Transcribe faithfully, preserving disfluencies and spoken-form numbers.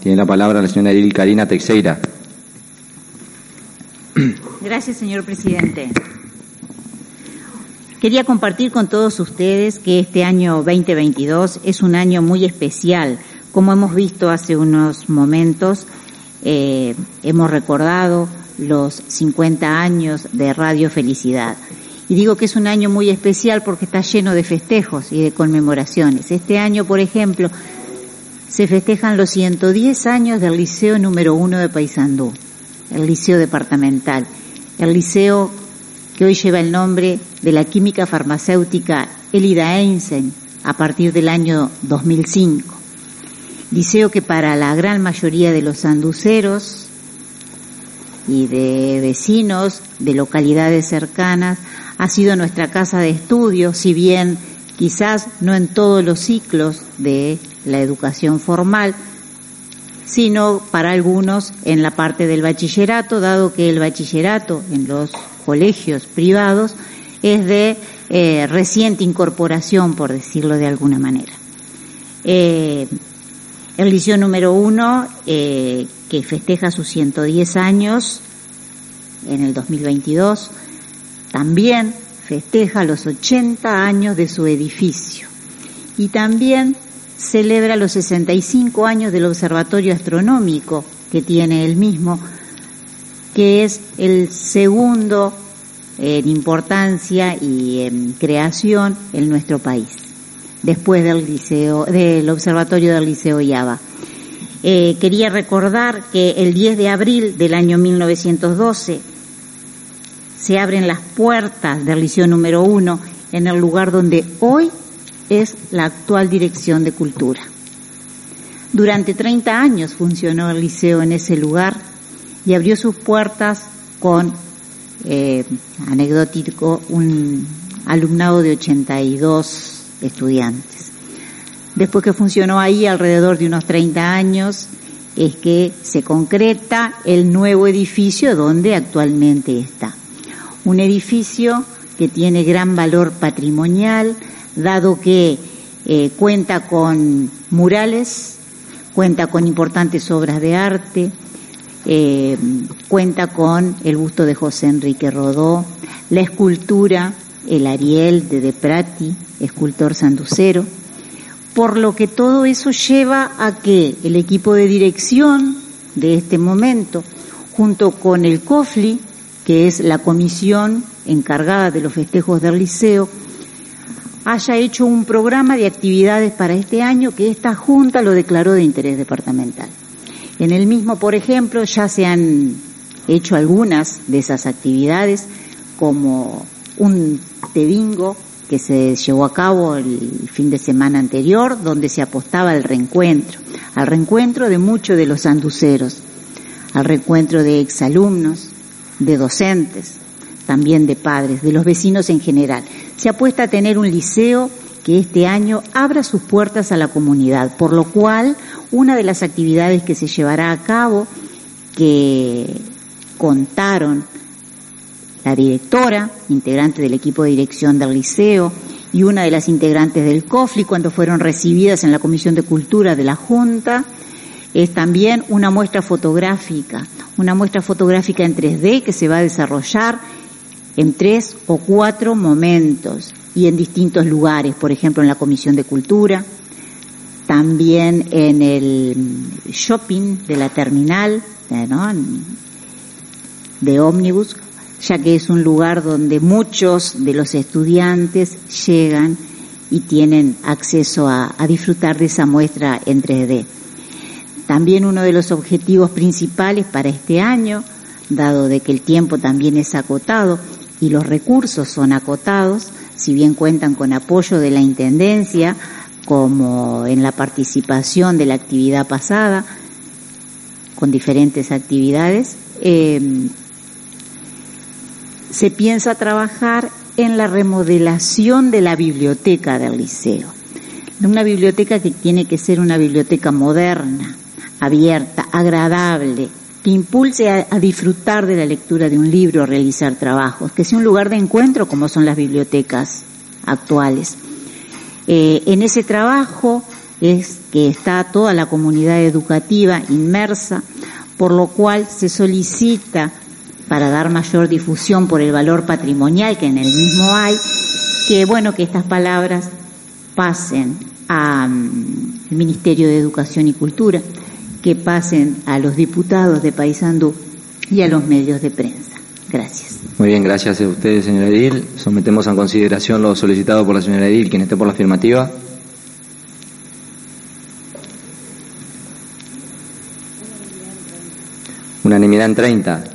Tiene la palabra la señora Edil Karina Teixeira. Gracias, señor presidente. Quería compartir con todos ustedes que este año veinte veintidós es un año muy especial. Como hemos visto hace unos momentos, eh, hemos recordado los cincuenta años de Radio Felicidad. Y digo que es un año muy especial porque está lleno de festejos y de conmemoraciones. Este año, por ejemplo, se festejan los ciento diez años del Liceo número uno de Paysandú, el Liceo Departamental, el liceo que hoy lleva el nombre de la química farmacéutica Elida Einstein a partir del año dos mil cinco. Liceo que para la gran mayoría de los sanduceros y de vecinos de localidades cercanas ha sido nuestra casa de estudio, si bien quizás no en todos los ciclos de la educación formal, sino para algunos en la parte del bachillerato, dado que el bachillerato en los colegios privados es de eh, reciente incorporación, por decirlo de alguna manera. Eh, el liceo número uno, eh, que festeja sus ciento diez años en el dos mil veintidós, también festeja los ochenta años de su edificio y también celebra los sesenta y cinco años del observatorio astronómico que tiene el mismo, que es el segundo en importancia y en creación en nuestro país, después del liceo, del observatorio del Liceo Yaba. Eh, quería recordar que el diez de abril del año mil novecientos doce se abren las puertas del Liceo número uno en el lugar donde hoy es la actual Dirección de Cultura. Durante treinta años funcionó el liceo en ese lugar y abrió sus puertas con, eh, anecdótico, un alumnado de ochenta y dos estudiantes. Después que funcionó ahí alrededor de unos treinta años, es que se concreta el nuevo edificio donde actualmente está. Un edificio que tiene gran valor patrimonial, dado que eh, cuenta con murales, cuenta con importantes obras de arte, eh, cuenta con el busto de José Enrique Rodó, la escultura, el Ariel de De Prati, escultor sanducero, por lo que todo eso lleva a que el equipo de dirección de este momento, junto con el COFLI, que es la comisión encargada de los festejos del liceo, haya hecho un programa de actividades para este año que esta Junta lo declaró de interés departamental. En el mismo, por ejemplo, ya se han hecho algunas de esas actividades, como un té bingo que se llevó a cabo el fin de semana anterior, donde se apostaba al reencuentro, al reencuentro de muchos de los sanduceros, al reencuentro de exalumnos, de docentes, también de padres, de los vecinos en general. Se apuesta a tener un liceo que este año abra sus puertas a la comunidad, por lo cual una de las actividades que se llevará a cabo, que contaron la directora, integrante del equipo de dirección del liceo, y una de las integrantes del COFLI cuando fueron recibidas en la Comisión de Cultura de la Junta, es también una muestra fotográfica, una muestra fotográfica en tres D que se va a desarrollar en tres o cuatro momentos y en distintos lugares, por ejemplo en la Comisión de Cultura, también en el shopping de la terminal, ¿no?, de ómnibus, ya que es un lugar donde muchos de los estudiantes llegan y tienen acceso a, a disfrutar de esa muestra en tres D. También uno de los objetivos principales para este año, dado de que el tiempo también es acotado y los recursos son acotados, si bien cuentan con apoyo de la Intendencia, como en la participación de la actividad pasada, con diferentes actividades, eh, se piensa trabajar en la remodelación de la biblioteca del liceo. Una biblioteca que tiene que ser una biblioteca moderna, abierta, agradable, que impulse a, a disfrutar de la lectura de un libro, a realizar trabajos, que sea un lugar de encuentro como son las bibliotecas actuales. Eh, en ese trabajo es que está toda la comunidad educativa inmersa, por lo cual se solicita, para dar mayor difusión por el valor patrimonial que en el mismo hay, que bueno, que estas palabras pasen al Ministerio de Educación y Cultura, que pasen a los diputados de Paysandú y a los medios de prensa. Gracias. Muy bien, gracias a ustedes, señora Edil. Sometemos a consideración lo solicitado por la señora Edil. Quien esté por la afirmativa. Unanimidad en treinta.